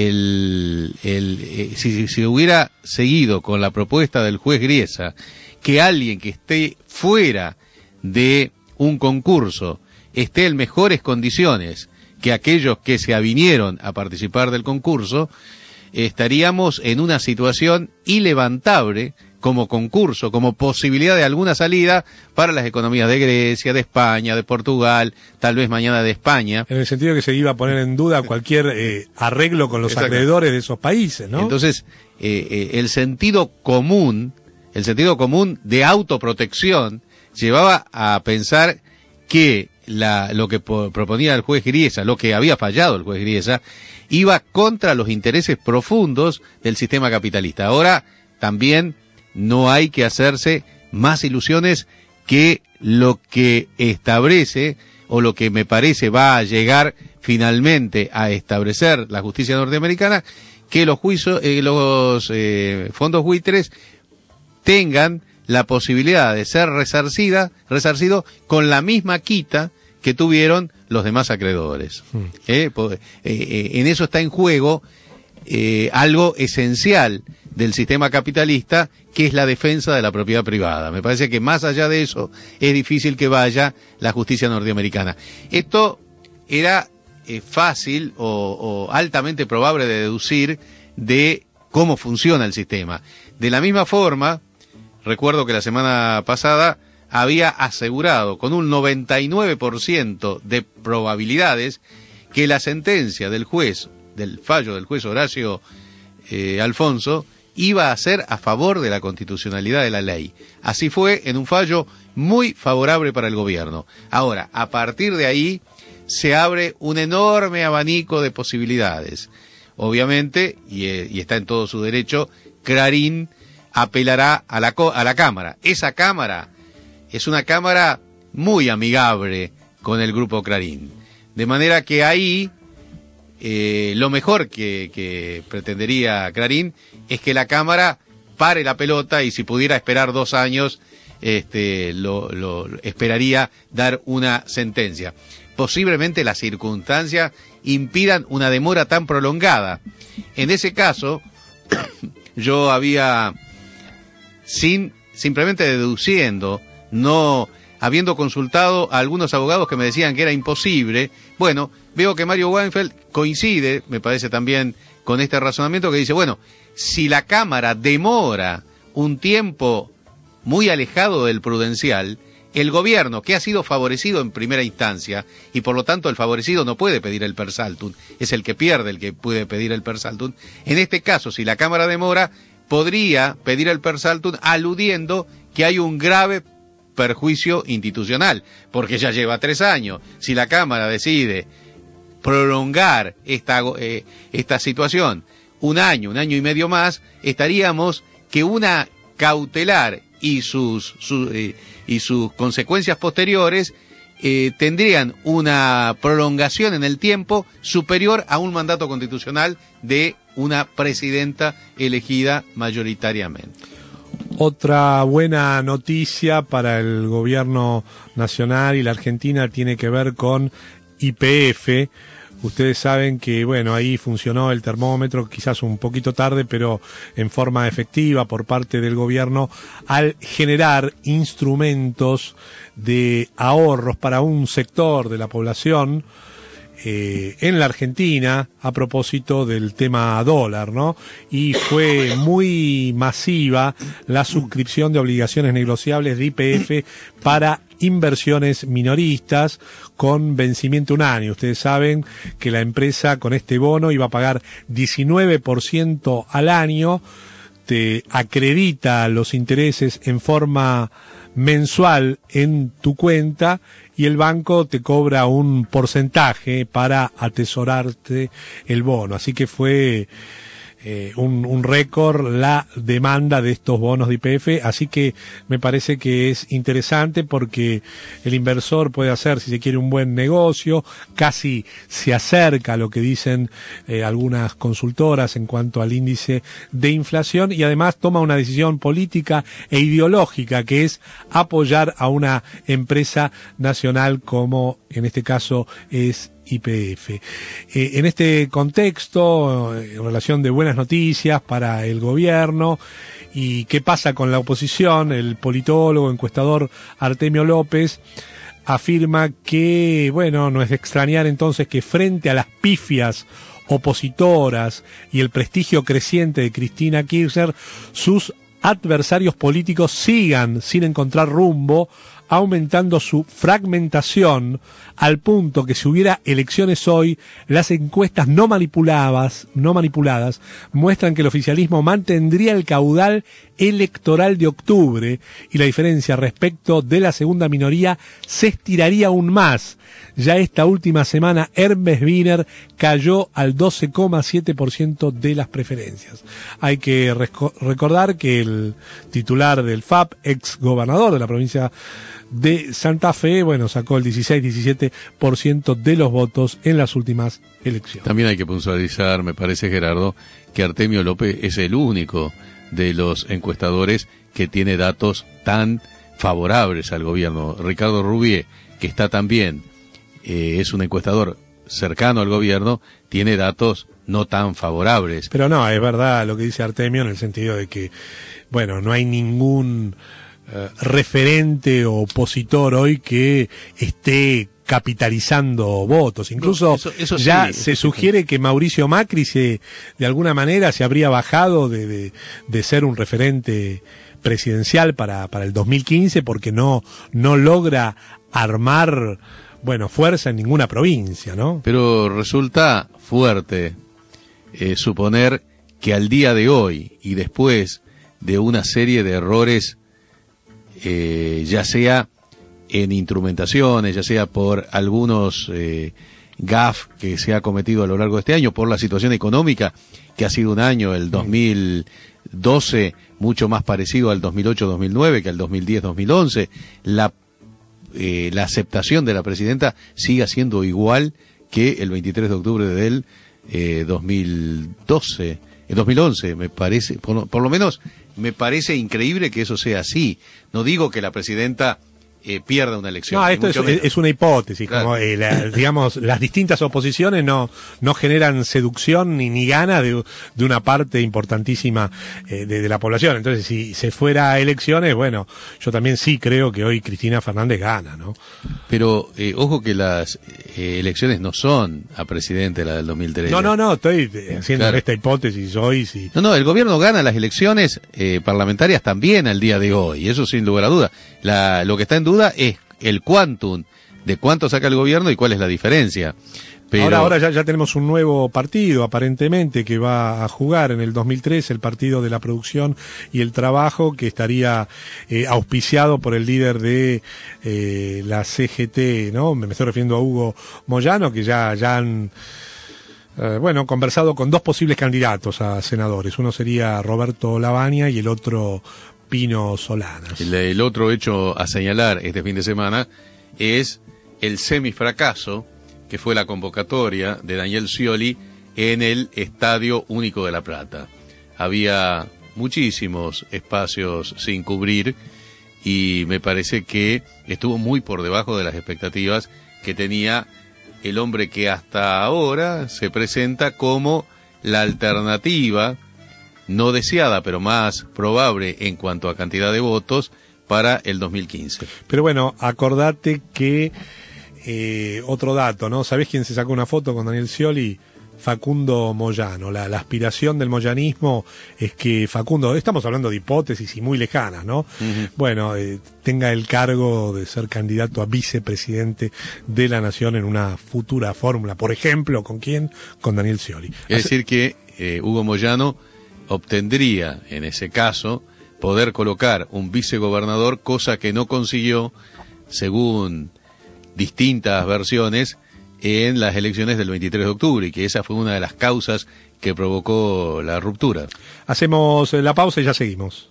Si se hubiera seguido con la propuesta del juez Griesa, que alguien que esté fuera de un concurso esté en mejores condiciones que aquellos que se avinieron a participar del concurso, estaríamos en una situación ilevantable como concurso, como posibilidad de alguna salida para las economías de Grecia, de España, de Portugal, tal vez mañana de España. En el sentido que se iba a poner en duda cualquier arreglo con los acreedores de esos países, ¿no? Entonces, el sentido común de autoprotección llevaba a pensar que lo que proponía el juez Griesa, lo que había fallado el juez Griesa, iba contra los intereses profundos del sistema capitalista. Ahora también no hay que hacerse más ilusiones que lo que establece, o lo que me parece va a llegar finalmente a establecer la justicia norteamericana, que los fondos buitres tengan la posibilidad de ser resarcido con la misma quita que tuvieron los demás acreedores. En eso está en juego algo esencial del sistema capitalista, que es la defensa de la propiedad privada. Me parece que más allá de eso es difícil que vaya la justicia norteamericana. Esto era fácil o altamente probable de deducir de cómo funciona el sistema. De la misma forma, recuerdo que la semana pasada había asegurado con un 99% de probabilidades que la sentencia del fallo del juez Horacio Alfonso, iba a ser a favor de la constitucionalidad de la ley. Así fue, en un fallo muy favorable para el gobierno. Ahora, a partir de ahí, se abre un enorme abanico de posibilidades. Obviamente, y está en todo su derecho, Clarín apelará a la Cámara. Esa Cámara es una Cámara muy amigable con el Grupo Clarín. De manera que ahí, lo mejor que pretendería Clarín es que la Cámara pare la pelota, y si pudiera esperar 2 años, lo esperaría dar una sentencia. Posiblemente las circunstancias impidan una demora tan prolongada. En ese caso, yo había, simplemente deduciendo, no habiendo consultado a algunos abogados que me decían que era imposible, bueno, veo que Mario Weinfeld coincide, me parece también, con este razonamiento, que dice, bueno, si la Cámara demora un tiempo muy alejado del prudencial, el gobierno, que ha sido favorecido en primera instancia, y por lo tanto el favorecido no puede pedir el per saltum, es el que pierde el que puede pedir el per saltum. En este caso, si la Cámara demora, podría pedir el per saltum aludiendo que hay un grave perjuicio institucional, porque ya lleva 3 años. Si la Cámara decide prolongar esta situación 1 año, 1 año y medio más, estaríamos que una cautelar y sus consecuencias posteriores tendrían una prolongación en el tiempo superior a un mandato constitucional de una presidenta elegida mayoritariamente. Otra buena noticia para el gobierno nacional y la Argentina tiene que ver con YPF. Ustedes saben que, bueno, ahí funcionó el termómetro, quizás un poquito tarde, pero en forma efectiva por parte del gobierno, al generar instrumentos de ahorros para un sector de la población en la Argentina, a propósito del tema dólar, ¿no? Y fue muy masiva la suscripción de obligaciones negociables de YPF para inversiones minoristas con vencimiento 1 año. Ustedes saben que la empresa con este bono iba a pagar 19% al año, te acredita los intereses en forma mensual en tu cuenta, y el banco te cobra un porcentaje para atesorarte el bono. Así que fue un récord la demanda de estos bonos de YPF, así que me parece que es interesante porque el inversor puede hacer, si se quiere, un buen negocio, casi se acerca a lo que dicen algunas consultoras en cuanto al índice de inflación, y además toma una decisión política e ideológica, que es apoyar a una empresa nacional como en este caso es YPF. En este contexto, en relación de buenas noticias para el gobierno y qué pasa con la oposición, el politólogo, encuestador Artemio López afirma que, bueno, no es de extrañar entonces que frente a las pifias opositoras y el prestigio creciente de Cristina Kirchner, sus adversarios políticos sigan sin encontrar rumbo, aumentando su fragmentación al punto que si hubiera elecciones hoy, las encuestas no manipuladas muestran que el oficialismo mantendría el caudal electoral de octubre y la diferencia respecto de la segunda minoría se estiraría aún más. Ya esta última semana Hermes Wiener cayó al 12,7% de las preferencias. Hay que recordar que el titular del FAP, ex gobernador de la provincia de Santa Fe, sacó el 16-17% de los votos en las últimas elecciones. También hay que puntualizar, me parece, Gerardo, que Artemio López es el único de los encuestadores que tiene datos tan favorables al gobierno. Ricardo Rubié, que está también, es un encuestador cercano al gobierno, tiene datos no tan favorables. Pero no, es verdad lo que dice Artemio en el sentido de que, no hay ningún referente o opositor hoy que esté capitalizando votos. Incluso eso ya sí, se sugiere que Mauricio Macri de alguna manera se habría bajado de ser un referente presidencial para el 2015 porque no logra armar fuerza en ninguna provincia, ¿no? Pero resulta fuerte suponer que al día de hoy y después de una serie de errores, ya sea en instrumentaciones, ya sea por algunos gaf que se ha cometido a lo largo de este año, por la situación económica, que ha sido un año, el 2012, mucho más parecido al 2008-2009 que al 2010-2011, la aceptación de la presidenta siga siendo igual que el 23 de octubre del 2011, me parece, por lo menos me parece increíble que eso sea así. No digo que la presidenta pierda una elección. No, esto es una hipótesis, claro. Como digamos, las distintas oposiciones no generan seducción ni gana de una parte importantísima de la población. Entonces, si se fuera a elecciones, yo también sí creo que hoy Cristina Fernández gana, ¿no? Pero ojo que las elecciones no son a presidente, la del 2013. No, estoy haciendo esta hipótesis hoy. Sí. No, el gobierno gana las elecciones parlamentarias también al día de hoy, eso sin lugar a duda. Lo que está en duda es el quantum de cuánto saca el gobierno y cuál es la diferencia. Pero ahora ya tenemos un nuevo partido, aparentemente, que va a jugar en el 2013, el Partido de la Producción y el Trabajo, que estaría auspiciado por el líder de la CGT, ¿no? Me estoy refiriendo a Hugo Moyano, que ya han conversado con dos posibles candidatos a senadores. Uno sería Roberto Lavagna y el otro Pino Solanas. El otro hecho a señalar este fin de semana es el semifracaso que fue la convocatoria de Daniel Scioli en el Estadio Único de La Plata. Había muchísimos espacios sin cubrir y me parece que estuvo muy por debajo de las expectativas que tenía el hombre que hasta ahora se presenta como la alternativa no deseada, pero más probable en cuanto a cantidad de votos para el 2015. Pero acordate que otro dato, ¿no? ¿Sabés quién se sacó una foto con Daniel Scioli? Facundo Moyano. La aspiración del moyanismo es que Facundo, estamos hablando de hipótesis y muy lejanas, ¿no? Uh-huh. Tenga el cargo de ser candidato a vicepresidente de la Nación en una futura fórmula. Por ejemplo, ¿con quién? Con Daniel Scioli. Es decir que Hugo Moyano obtendría, en ese caso, poder colocar un vicegobernador, cosa que no consiguió, según distintas versiones, en las elecciones del 23 de octubre, y que esa fue una de las causas que provocó la ruptura. Hacemos la pausa y ya seguimos.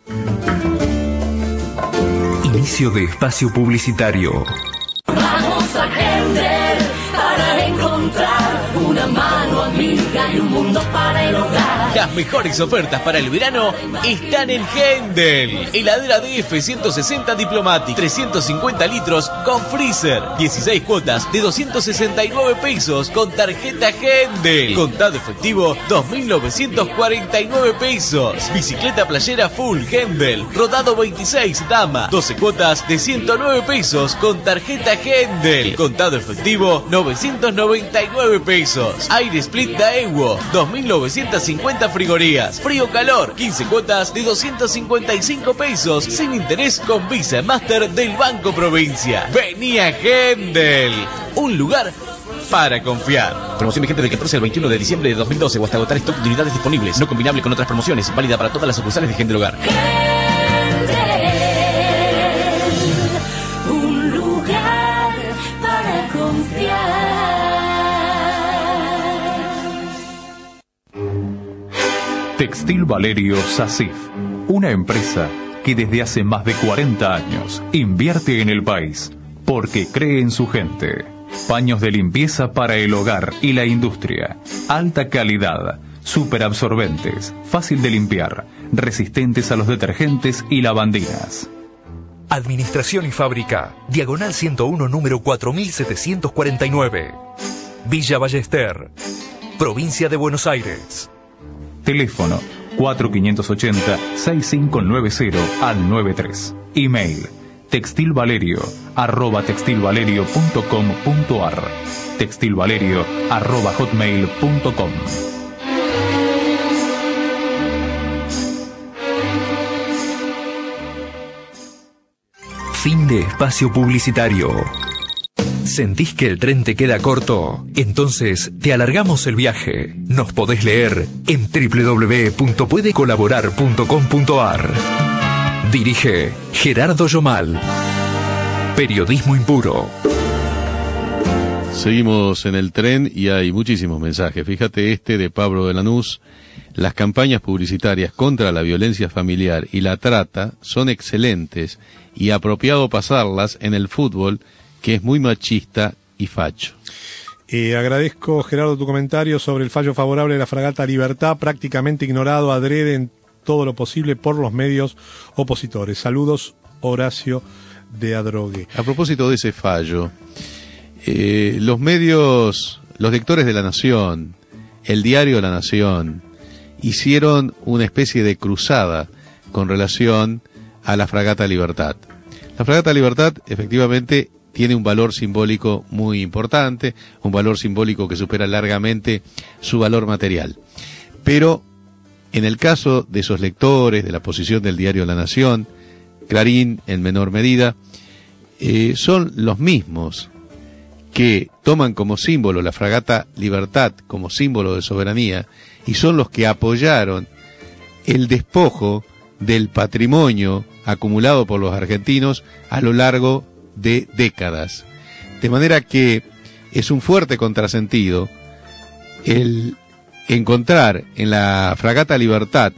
Inicio de espacio publicitario. Vamos a Hender para encontrar una mano amiga y un mundo para el hogar. Las mejores ofertas para el verano están en Hendel. Heladera DF 160 Diplomatic, 350 litros con freezer. 16 cuotas de 269 pesos con tarjeta Hendel. Contado efectivo 2.949 pesos. Bicicleta playera full Hendel. Rodado 26 dama. 12 cuotas de 109 pesos con tarjeta Hendel. Contado efectivo 990 99 pesos. Aire Split Daewoo, 2.950 frigorías. Frío calor, 15 cuotas de 255 pesos. Sin interés con Visa Master del Banco Provincia. Vení a Hendel, un lugar para confiar. Promoción vigente del 14 al 21 de diciembre de 2012 o hasta agotar stock de unidades disponibles. No combinable con otras promociones. Válida para todas las sucursales de Hendel Hogar. Un lugar para confiar. Textil Valerio SACIF, una empresa que desde hace más de 40 años invierte en el país porque cree en su gente. Paños de limpieza para el hogar y la industria. Alta calidad, superabsorbentes, fácil de limpiar, resistentes a los detergentes y lavandinas. Administración y Fábrica, Diagonal 101, número 4749. Villa Ballester, Provincia de Buenos Aires. Teléfono 4580-6590 al 93. Email textilvalerio@textilvalerio.com.ar, textilvalerio@hotmail.com. Fin de espacio publicitario. ¿Sentís que el tren te queda corto? Entonces te alargamos el viaje. Nos podés leer en www.puedecolaborar.com.ar. Dirige Gerardo Yomal. Periodismo impuro. Seguimos en el tren y hay muchísimos mensajes. Fíjate este de Pablo de Lanús. Las campañas publicitarias contra la violencia familiar y la trata son excelentes y apropiado pasarlas en el fútbol, que es muy machista y facho. Agradezco, Gerardo, tu comentario sobre el fallo favorable de la fragata Libertad, prácticamente ignorado adrede en todo lo posible por los medios opositores. Saludos, Horacio de Adrogué. A propósito de ese fallo, los medios, los lectores de La Nación, el diario La Nación, hicieron una especie de cruzada con relación a la fragata Libertad. La fragata Libertad, efectivamente, tiene un valor simbólico muy importante, un valor simbólico que supera largamente su valor material. Pero en el caso de esos lectores, de la posición del diario La Nación, Clarín en menor medida, son los mismos que toman como símbolo la fragata Libertad, como símbolo de soberanía, y son los que apoyaron el despojo del patrimonio acumulado por los argentinos a lo largo de décadas. De manera que es un fuerte contrasentido el encontrar en la fragata Libertad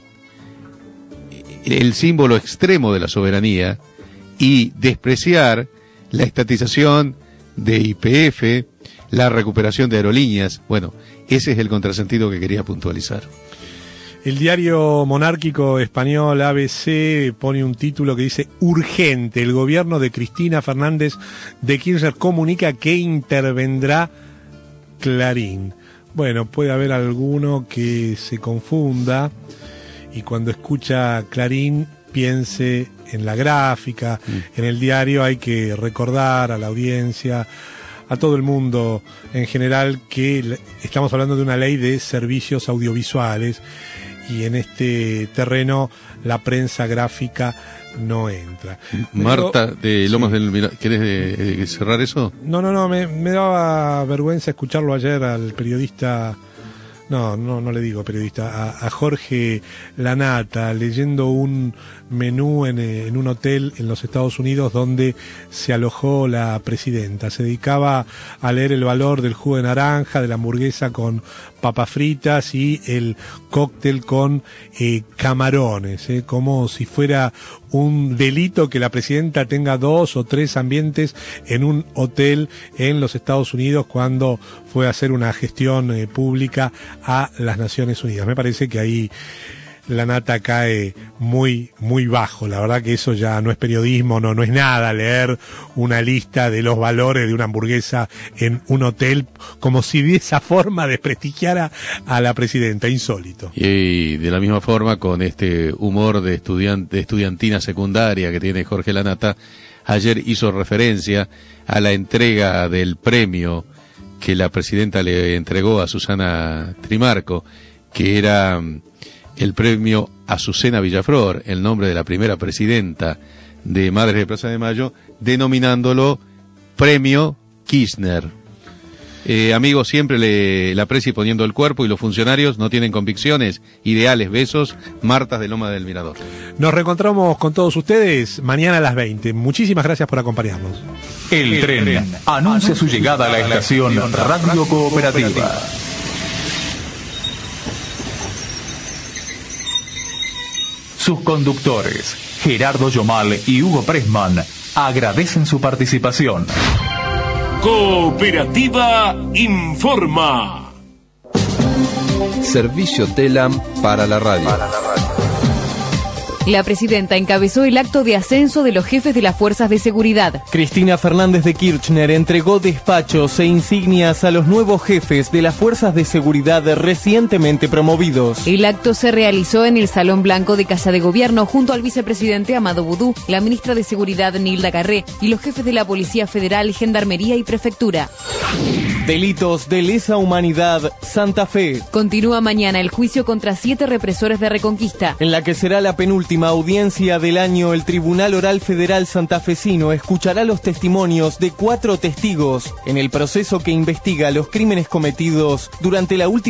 el símbolo extremo de la soberanía y despreciar la estatización de YPF, la recuperación de aerolíneas. Bueno, ese es el contrasentido que quería puntualizar. El diario monárquico español ABC pone un título que dice: urgente, el gobierno de Cristina Fernández de Kirchner comunica que intervendrá Clarín. Bueno, puede haber alguno que se confunda y cuando escucha Clarín piense en la gráfica, en el diario. Hay que recordar a la audiencia, a todo el mundo en general, que estamos hablando de una ley de servicios audiovisuales y en este terreno la prensa gráfica no entra. Marta de Lomas del Mirador, ¿querés cerrar eso? No, me daba vergüenza escucharlo ayer al periodista, no le digo periodista, a Jorge Lanata, leyendo un menú en un hotel en los Estados Unidos donde se alojó la presidenta. Se dedicaba a leer el valor del jugo de naranja, de la hamburguesa con papas fritas y el cóctel con camarones, como si fuera un delito que la presidenta tenga 2 o 3 ambientes en un hotel en los Estados Unidos cuando fue a hacer una gestión pública a las Naciones Unidas. Me parece que ahí Lanata cae muy bajo. La verdad que eso ya no es periodismo, no es nada leer una lista de los valores de una hamburguesa en un hotel como si de esa forma desprestigiara a la presidenta. Insólito. Y de la misma forma, con este humor de estudiantina secundaria que tiene Jorge Lanata, ayer hizo referencia a la entrega del premio que la presidenta le entregó a Susana Trimarco, que era el premio Azucena Villaflor, el nombre de la primera presidenta de Madres de Plaza de Mayo, denominándolo Premio Kirchner. Amigos, siempre la presi poniendo el cuerpo y los funcionarios no tienen convicciones. Ideales, besos, Martas de Loma del Mirador. Nos reencontramos con todos ustedes mañana a las 20. Muchísimas gracias por acompañarnos. El tren anuncia su llegada a la estación Radio Cooperativa. Sus conductores, Gerardo Yomal y Hugo Pressman, agradecen su participación. Cooperativa informa. Servicio TELAM para la radio. La presidenta encabezó el acto de ascenso de los jefes de las fuerzas de seguridad. Cristina Fernández de Kirchner entregó despachos e insignias a los nuevos jefes de las fuerzas de seguridad recientemente promovidos. El acto se realizó en el Salón Blanco de Casa de Gobierno junto al vicepresidente Amado Boudou, la ministra de Seguridad Nilda Carré y los jefes de la Policía Federal, Gendarmería y Prefectura. Delitos de lesa humanidad, Santa Fe. Continúa mañana el juicio contra 7 represores de Reconquista. En la que será la penúltima audiencia del año, el Tribunal Oral Federal santafesino escuchará los testimonios de 4 testigos en el proceso que investiga los crímenes cometidos durante la última